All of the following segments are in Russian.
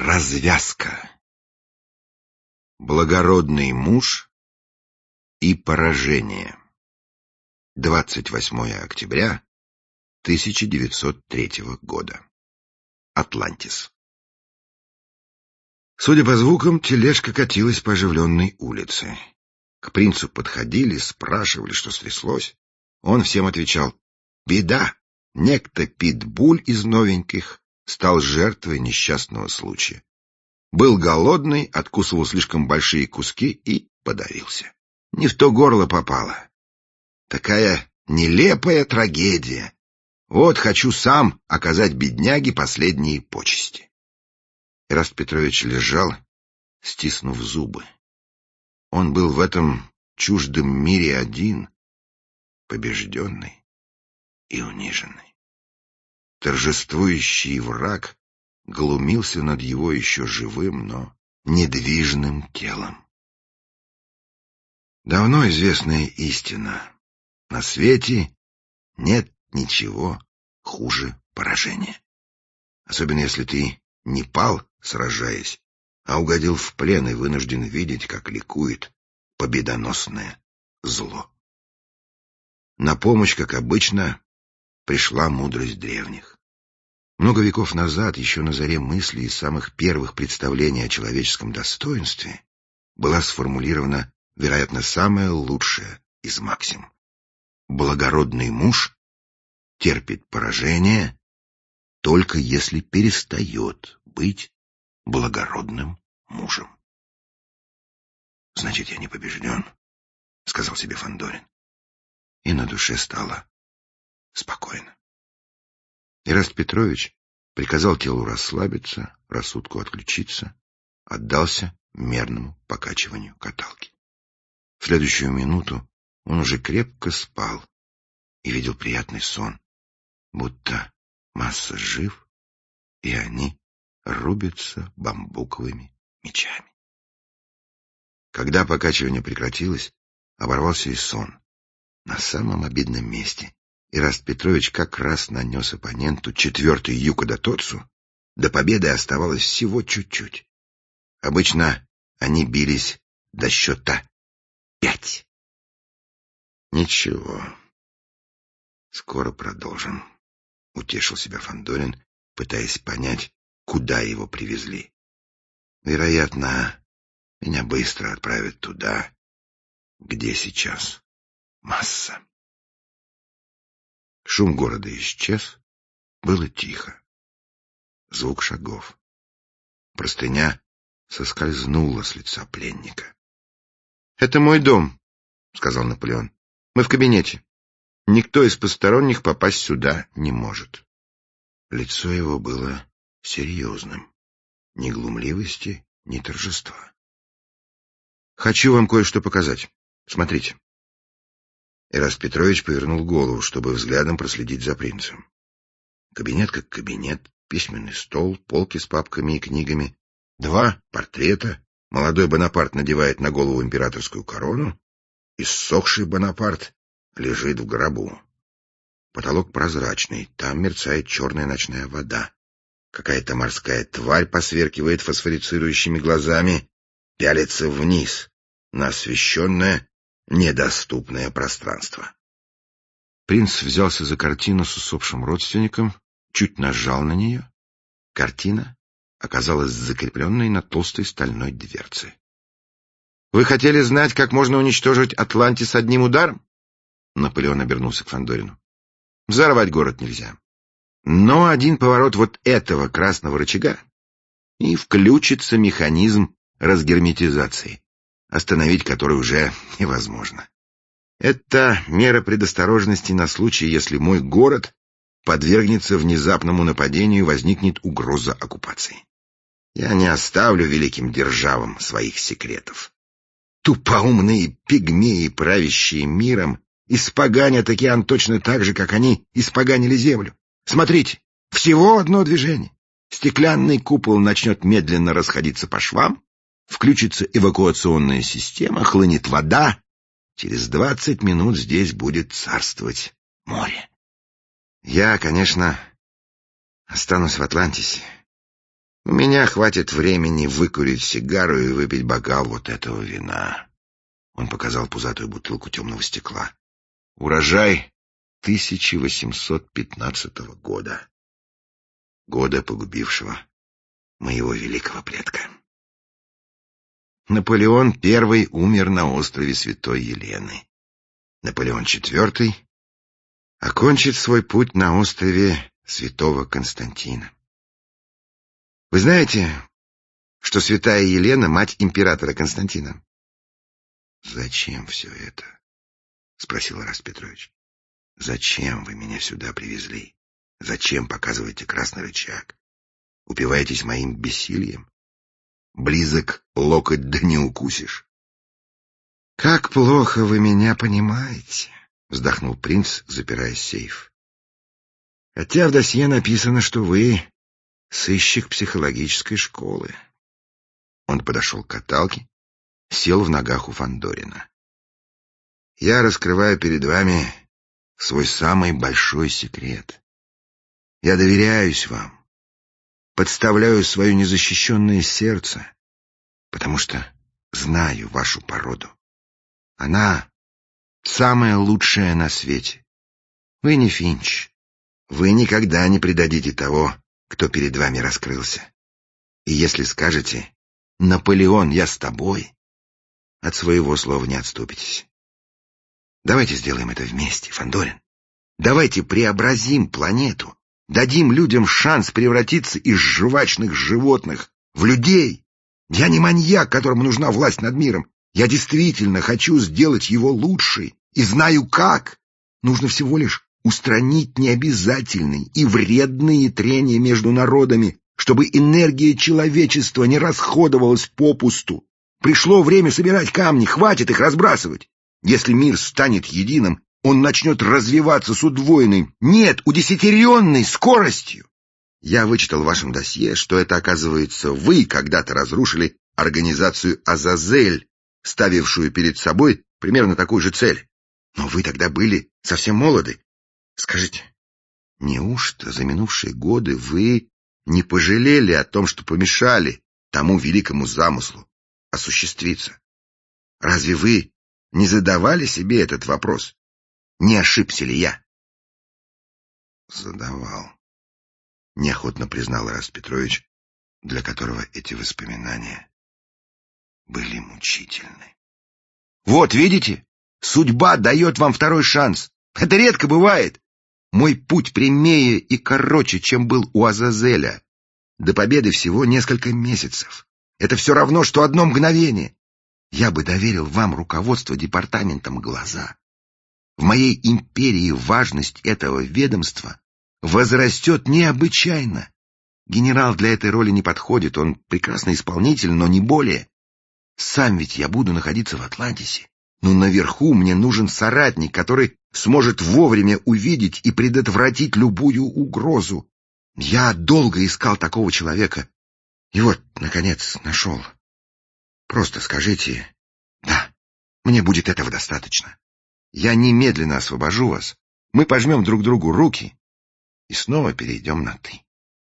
Развязка. Благородный муж и поражение. 28 октября 1903 года. Атлантис. Судя по звукам, тележка катилась по оживленной улице. К принцу подходили, спрашивали, что стряслось. Он всем отвечал: «Беда! Некто Питбуль из новеньких стал жертвой несчастного случая. Был голодный, откусывал слишком большие куски и подавился. Не в то горло попало. Такая нелепая трагедия. Вот хочу сам оказать бедняге последние почести». Эраст Петрович лежал, стиснув зубы. Он был в этом чуждом мире один, побежденный и униженный. Торжествующий враг глумился над его еще живым, но недвижным телом. Давно известная истина: на свете нет ничего хуже поражения. Особенно если ты не пал, сражаясь, а угодил в плен и вынужден видеть, как ликует победоносное зло. На помощь, как обычно, пришла мудрость древних. Много веков назад, еще на заре мыслей и самых первых представлений о человеческом достоинстве, была сформулирована, вероятно, самая лучшая из максим: благородный муж терпит поражение только если перестает быть благородным мужем. «Значит, я не побежден», — сказал себе Фандорин. И на душе стало спокойно. Эраст Петрович приказал телу расслабиться, рассудку отключиться, отдался мерному покачиванию каталки. В следующую минуту он уже крепко спал и видел приятный сон, будто Масса жив, и они рубятся бамбуковыми мечами. Когда покачивание прекратилось, оборвался и сон. На самом обидном месте Эраст Петрович как раз нанес оппоненту 4-й юкодотоцу. До победы оставалось всего чуть-чуть. Обычно они бились до счета 5. Ничего, скоро продолжим, утешил себя Фандорин, пытаясь понять, куда его привезли. Вероятно, меня быстро отправят туда, где сейчас Масса. Шум города исчез, было тихо. Звук шагов. Простыня соскользнула с лица пленника. — Это мой дом, — сказал Наполеон. — Мы в кабинете. Никто из посторонних попасть сюда не может. Лицо его было серьезным. Ни глумливости, ни торжества. — Хочу вам кое-что показать. Смотрите. Эраст Петрович повернул голову, чтобы взглядом проследить за принцем. Кабинет как кабинет, письменный стол, полки с папками и книгами, 2 портрета. Молодой Бонапарт надевает на голову императорскую корону, иссохший Бонапарт лежит в гробу. Потолок прозрачный, там мерцает черная ночная вода. Какая-то морская тварь посверкивает фосфорицирующими глазами, пялится вниз на освещенное, недоступное пространство. Принц взялся за картину с усопшим родственником, чуть нажал на нее. Картина оказалась закрепленной на толстой стальной дверце. — Вы хотели знать, как можно уничтожить Атлантис одним ударом? Наполеон обернулся к Фандорину. — Взорвать город нельзя. Но один поворот вот этого красного рычага, и включится механизм разгерметизации, остановить который уже невозможно. Это мера предосторожности на случай, если мой город подвергнется внезапному нападению и возникнет угроза оккупации. Я не оставлю великим державам своих секретов. Тупоумные пигмеи, правящие миром, испоганят океан точно так же, как они испоганили землю. Смотрите, всего одно движение. Стеклянный купол начнет медленно расходиться по швам, включится эвакуационная система, хлынет вода. Через 20 минут здесь будет царствовать море. Я, конечно, останусь в Атлантисе. У меня хватит времени выкурить сигару и выпить бокал вот этого вина. Он показал пузатую бутылку темного стекла. Урожай 1815 года. Года, погубившего моего великого предка. Наполеон I умер на острове Святой Елены. Наполеон IV окончит свой путь на острове Святого Константина. Вы знаете, что Святая Елена — мать императора Константина? «Зачем все это?» — спросил Ираст Петрович. «Зачем вы меня сюда привезли? Зачем показываете красный рычаг? Упиваетесь моим бессилием? Близок локоть, да не укусишь». «Как плохо вы меня понимаете», — вздохнул принц, запирая сейф. «Хотя в досье написано, что вы сыщик психологической школы». Он подошел к каталке, сел в ногах у Фандорина. «Я раскрываю перед вами свой самый большой секрет. Я доверяюсь вам, подставляю свое незащищенное сердце, потому что знаю вашу породу. Она самая лучшая на свете. Вы не Финч. Вы никогда не предадите того, кто перед вами раскрылся. И если скажете: «Наполеон, я с тобой», от своего слова не отступитесь. Давайте сделаем это вместе, Фандорин. Давайте преобразим планету, дадим людям шанс превратиться из жвачных животных в людей. Я не маньяк, которому нужна власть над миром. Я действительно хочу сделать его лучше и знаю как. Нужно всего лишь устранить необязательные и вредные трения между народами, чтобы энергия человечества не расходовалась попусту. Пришло время собирать камни, хватит их разбрасывать. Если мир станет единым, он начнет развиваться с удвоенной, нет, удесятеренной скоростью. Я вычитал в вашем досье, что это, оказывается, вы когда-то разрушили организацию «Азазель», ставившую перед собой примерно такую же цель. Но вы тогда были совсем молоды. Скажите, неужто за минувшие годы вы не пожалели о том, что помешали тому великому замыслу осуществиться? Разве вы не задавали себе этот вопрос? Не ошибся ли я? Задавал. Неохотно признал Ираст Петрович, для которого эти воспоминания были мучительны. Вот, видите? Судьба дает вам второй шанс. Это редко бывает. Мой путь прямее и короче, чем был у Азазеля. До победы всего несколько месяцев. Это все равно, что одно мгновение. Я бы доверил вам руководство департаментом глаза. В моей империи важность этого ведомства возрастет необычайно. Генерал для этой роли не подходит, он прекрасный исполнитель, но не более. Сам ведь я буду находиться в Атлантисе. Но наверху мне нужен соратник, который сможет вовремя увидеть и предотвратить любую угрозу. Я долго искал такого человека, и вот, наконец, нашел. Просто скажите: «Да, мне будет этого достаточно». Я немедленно освобожу вас, мы пожмем друг другу руки и снова перейдем на «ты».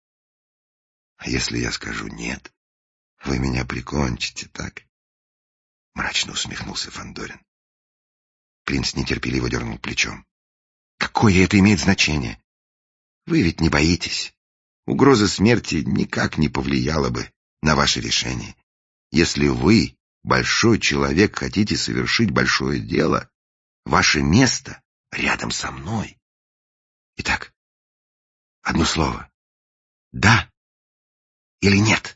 А если я скажу «нет», вы меня прикончите, так? Мрачно усмехнулся Фандорин. Принц нетерпеливо дернул плечом. Какое это имеет значение? Вы ведь не боитесь. Угроза смерти никак не повлияла бы на ваше решение. Если вы, большой человек, хотите совершить большое дело, ваше место рядом со мной. Итак, одно слово. Да или нет?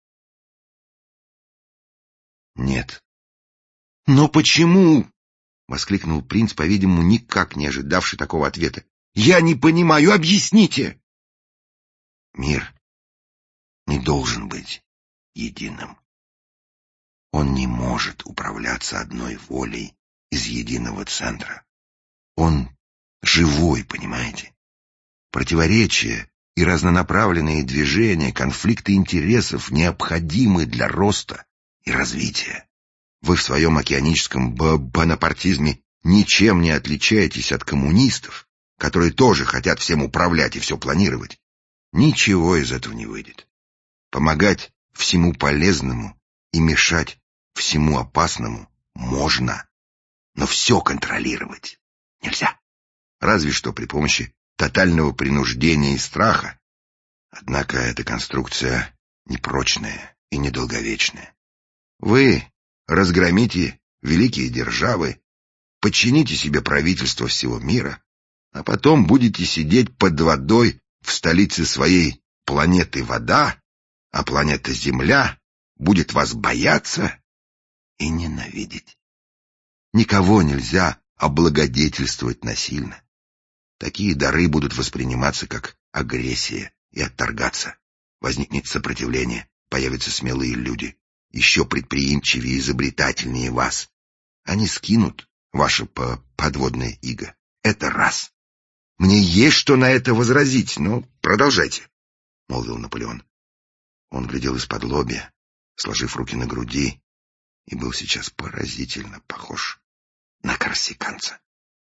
Нет. Но почему? Воскликнул принц, по-видимому, никак не ожидавший такого ответа. Я не понимаю, объясните. Мир не должен быть единым. Он не может управляться одной волей из единого центра. Он живой, понимаете? Противоречия и разнонаправленные движения, конфликты интересов необходимы для роста и развития. Вы в своем океаническом бонапартизме ничем не отличаетесь от коммунистов, которые тоже хотят всем управлять и все планировать. Ничего из этого не выйдет. Помогать всему полезному и мешать всему опасному можно, но все контролировать нельзя. Разве что при помощи тотального принуждения и страха. Однако эта конструкция непрочная и недолговечная. Вы разгромите великие державы, подчините себе правительство всего мира, а потом будете сидеть под водой в столице своей планеты Вода, а планета Земля будет вас бояться и ненавидеть. Никого нельзя облагодетельствовать насильно. Такие дары будут восприниматься как агрессия и отторгаться. Возникнет сопротивление, появятся смелые люди, еще предприимчивее и изобретательнее вас. Они скинут ваше подводное иго. Это раз. Мне есть что на это возразить, но продолжайте, — молвил Наполеон. Он глядел из-подлобья, сложив руки на груди, и был сейчас поразительно похож на корсиканца.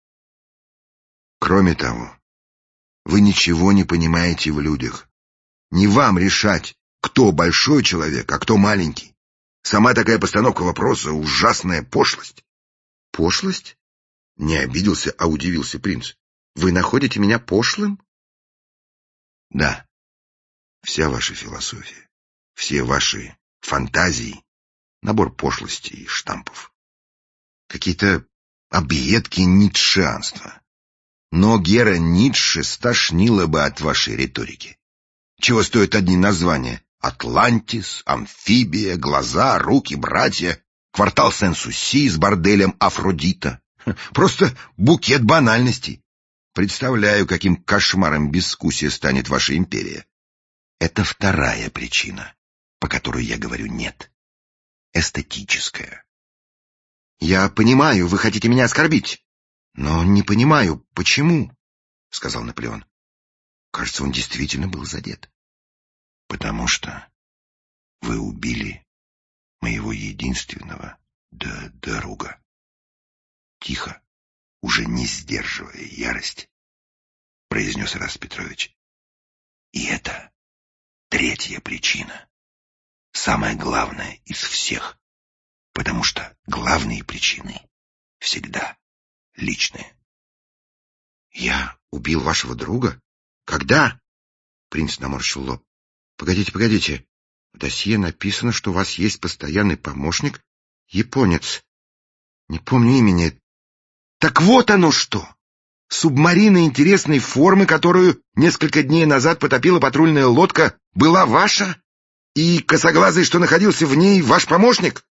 Кроме того, вы ничего не понимаете в людях. Не вам решать, кто большой человек, а кто маленький. Сама такая постановка вопроса — ужасная пошлость. Пошлость? Не обиделся, а удивился принц. Вы находите меня пошлым? Да. Вся ваша философия, все ваши фантазии — набор пошлостей и штампов. Какие-то объедки ницшеанства. Но Гера Ницше стошнило бы от вашей риторики. Чего стоят одни названия? Атлантис, Амфибия, Глаза, Руки, Братья, Квартал Сен-Суси с борделем Афродита. Просто букет банальностей. Представляю, каким кошмаром безвкусия станет ваша империя. Это вторая причина, по которой я говорю «нет». Эстетическая. Я понимаю, вы хотите меня оскорбить, но не понимаю, почему, — сказал Наполеон. Кажется, он действительно был задет. Потому что вы убили моего единственного друга. Тихо, уже не сдерживая ярость, произнес Ирас Петрович. И это третья причина. Самая главная из всех. Потому что главные причины всегда личные. Я убил вашего друга? Когда? Принц наморщил лоб. Погодите. В досье написано, что у вас есть постоянный помощник, японец. Не помню имени. Так вот оно что! Субмарина интересной формы, которую несколько дней назад потопила патрульная лодка, была ваша? И косоглазый, что находился в ней, ваш помощник?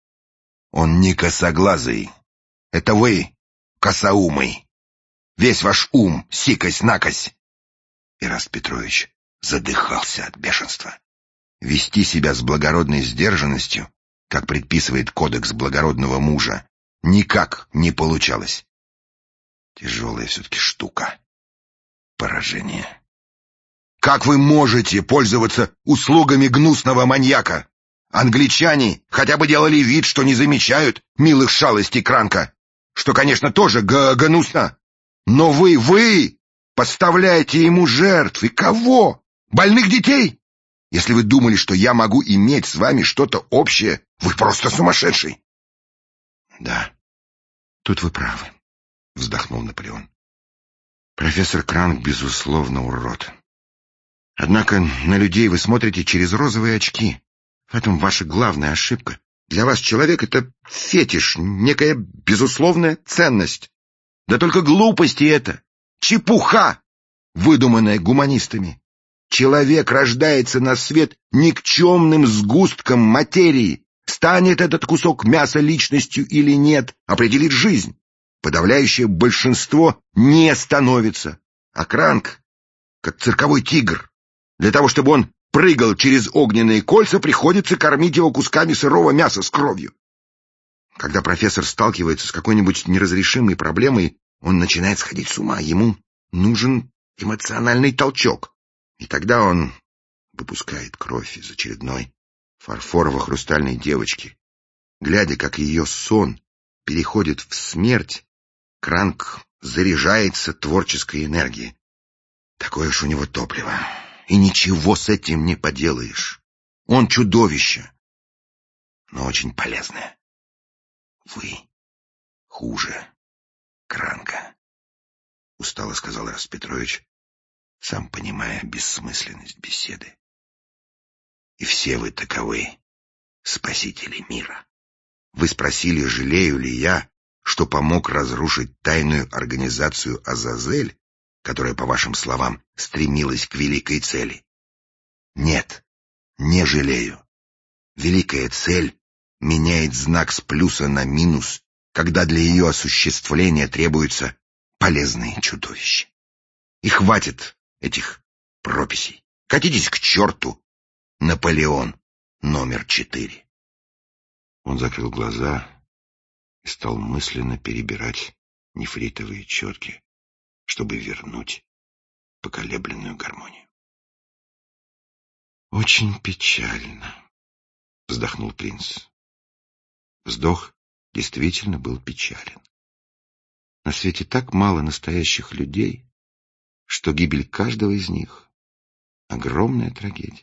Он не косоглазый. Это вы, косоумый. Весь ваш ум, сикось-накось. Ирас Петрович задыхался от бешенства. Вести себя с благородной сдержанностью, как предписывает кодекс благородного мужа, никак не получалось. Тяжелая все-таки штука. Поражение. Как вы можете пользоваться услугами гнусного маньяка? Англичане хотя бы делали вид, что не замечают милых шалостей Кранка, что, конечно, тоже гнусно. Но вы подставляете ему жертв. И кого? Больных детей? Если вы думали, что я могу иметь с вами что-то общее, вы просто сумасшедший. Да, тут вы правы, вздохнул Наполеон. Профессор Кранк, безусловно, урод. Однако на людей вы смотрите через розовые очки. В этом ваша главная ошибка. Для вас человек — это фетиш, некая безусловная ценность. Да только глупости это, чепуха, выдуманная гуманистами. Человек рождается на свет никчемным сгустком материи. Станет этот кусок мяса личностью или нет, определит жизнь. Подавляющее большинство не становится. А Кранк, как цирковой тигр, для того, чтобы он прыгал через огненные кольца, приходится кормить его кусками сырого мяса с кровью. Когда профессор сталкивается с какой-нибудь неразрешимой проблемой, он начинает сходить с ума. Ему нужен эмоциональный толчок. И тогда он выпускает кровь из очередной фарфорово-хрустальной девочки. Глядя, как ее сон переходит в смерть, Кранк заряжается творческой энергией. Такое уж у него топливо. И ничего с этим не поделаешь. Он чудовище, но очень полезное. Вы хуже Кранка, устало сказал Ираст Петрович, сам понимая бессмысленность беседы. И все вы таковы, спасители мира. Вы спросили, жалею ли я, что помог разрушить тайную организацию Азазель, которая, по вашим словам, стремилась к великой цели. Нет, не жалею. Великая цель меняет знак с плюса на минус, когда для ее осуществления требуются полезные чудовища. И хватит этих прописей. Катитесь к черту, Наполеон номер 4. Он закрыл глаза и стал мысленно перебирать нефритовые четки, чтобы вернуть поколебленную гармонию. «Очень печально», — вздохнул принц. Вздох действительно был печален. На свете так мало настоящих людей, что гибель каждого из них — огромная трагедия.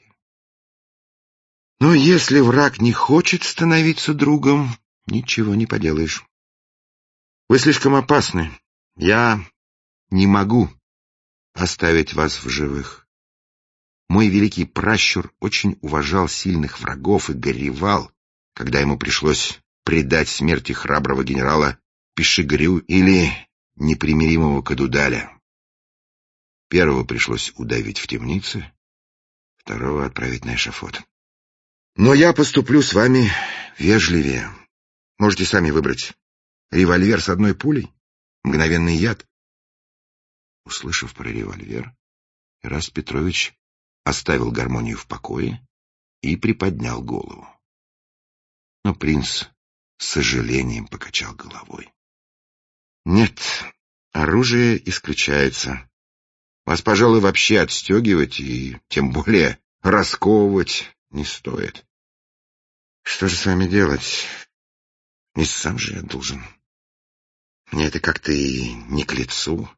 Но если враг не хочет становиться другом, ничего не поделаешь. Вы слишком опасны. Я не могу оставить вас в живых. Мой великий пращур очень уважал сильных врагов и горевал, когда ему пришлось предать смерти храброго генерала Пишигрю или непримиримого Кадудаля. Первого пришлось удавить в темнице, второго отправить на эшафот. Но я поступлю с вами вежливее. Можете сами выбрать. Револьвер с одной пулей? Мгновенный яд? Услышав про револьвер, Ираст Петрович оставил гармонию в покое и приподнял голову. Но принц с сожалением покачал головой. Нет, оружие исключается. Вас, пожалуй, вообще отстегивать и тем более расковывать не стоит. Что же с вами делать? Не сам же я должен. Мне это как-то и не к лицу.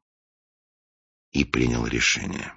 И принял решение.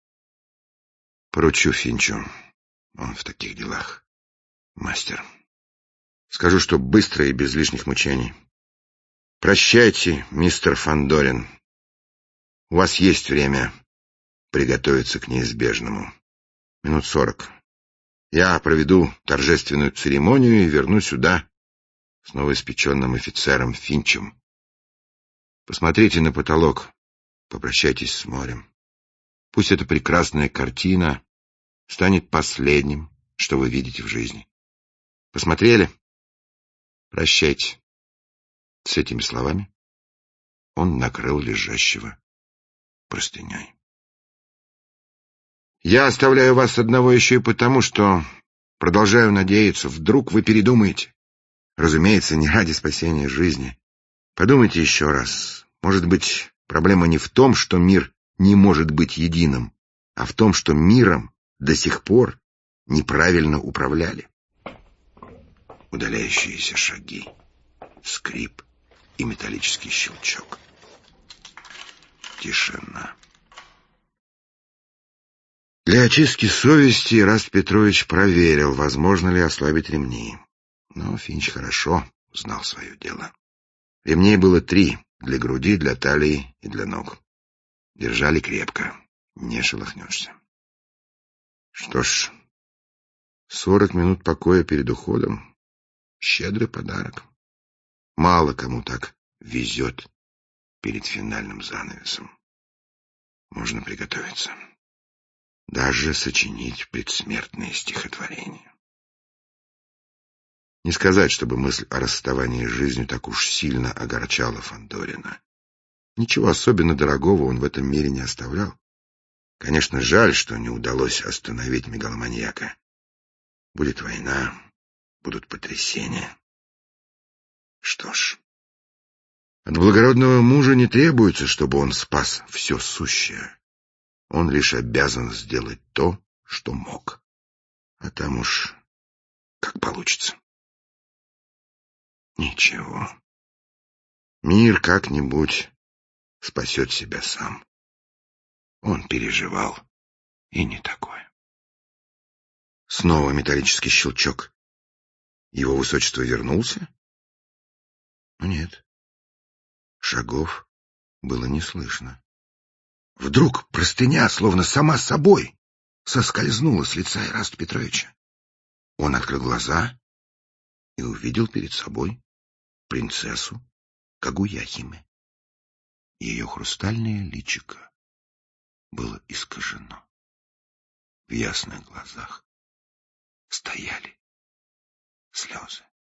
Поручу Финчу. Он в таких делах мастер. Скажу, что быстро и без лишних мучений. Прощайте, мистер Фандорин. У вас есть время приготовиться к неизбежному. Минут 40. Я проведу торжественную церемонию и верну сюда с новоиспеченным офицером Финчем. Посмотрите на потолок, попрощайтесь с морем. Пусть эта прекрасная картина станет последним, что вы видите в жизни. Посмотрели? Прощайте. С этими словами он накрыл лежащего простыней. Я оставляю вас одного еще и потому, что продолжаю надеяться, вдруг вы передумаете. Разумеется, не ради спасения жизни. Подумайте еще раз. Может быть, проблема не в том, что мир не может быть единым, а в том, что миром до сих пор неправильно управляли. Удаляющиеся шаги, скрип и металлический щелчок. Тишина. Для очистки совести Ираст Петрович проверил, возможно ли ослабить ремни. Но Финч хорошо знал свое дело. Ремней было 3 — для груди, для талии и для ног. Держали крепко, не шелохнешься. Что ж, 40 минут покоя перед уходом — щедрый подарок. Мало кому так везет перед финальным занавесом. Можно приготовиться. Даже сочинить предсмертные стихотворения. Не сказать, чтобы мысль о расставании с жизнью так уж сильно огорчала Фандорина. Ничего особенно дорогого он в этом мире не оставлял. Конечно, жаль, что не удалось остановить мегаломаньяка. Будет война, будут потрясения. Что ж, от благородного мужа не требуется, чтобы он спас все сущее. Он лишь обязан сделать то, что мог. А там уж как получится. Ничего. Мир как-нибудь спасет себя сам. Он переживал и не такое. Снова металлический щелчок. Его высочество вернулся? Нет. Шагов было не слышно. Вдруг простыня, словно сама собой, соскользнула с лица Ираста Петровича. Он открыл глаза и увидел перед собой принцессу Кагуяхиме. Ее хрустальное личико было искажено. В ясных глазах стояли слезы.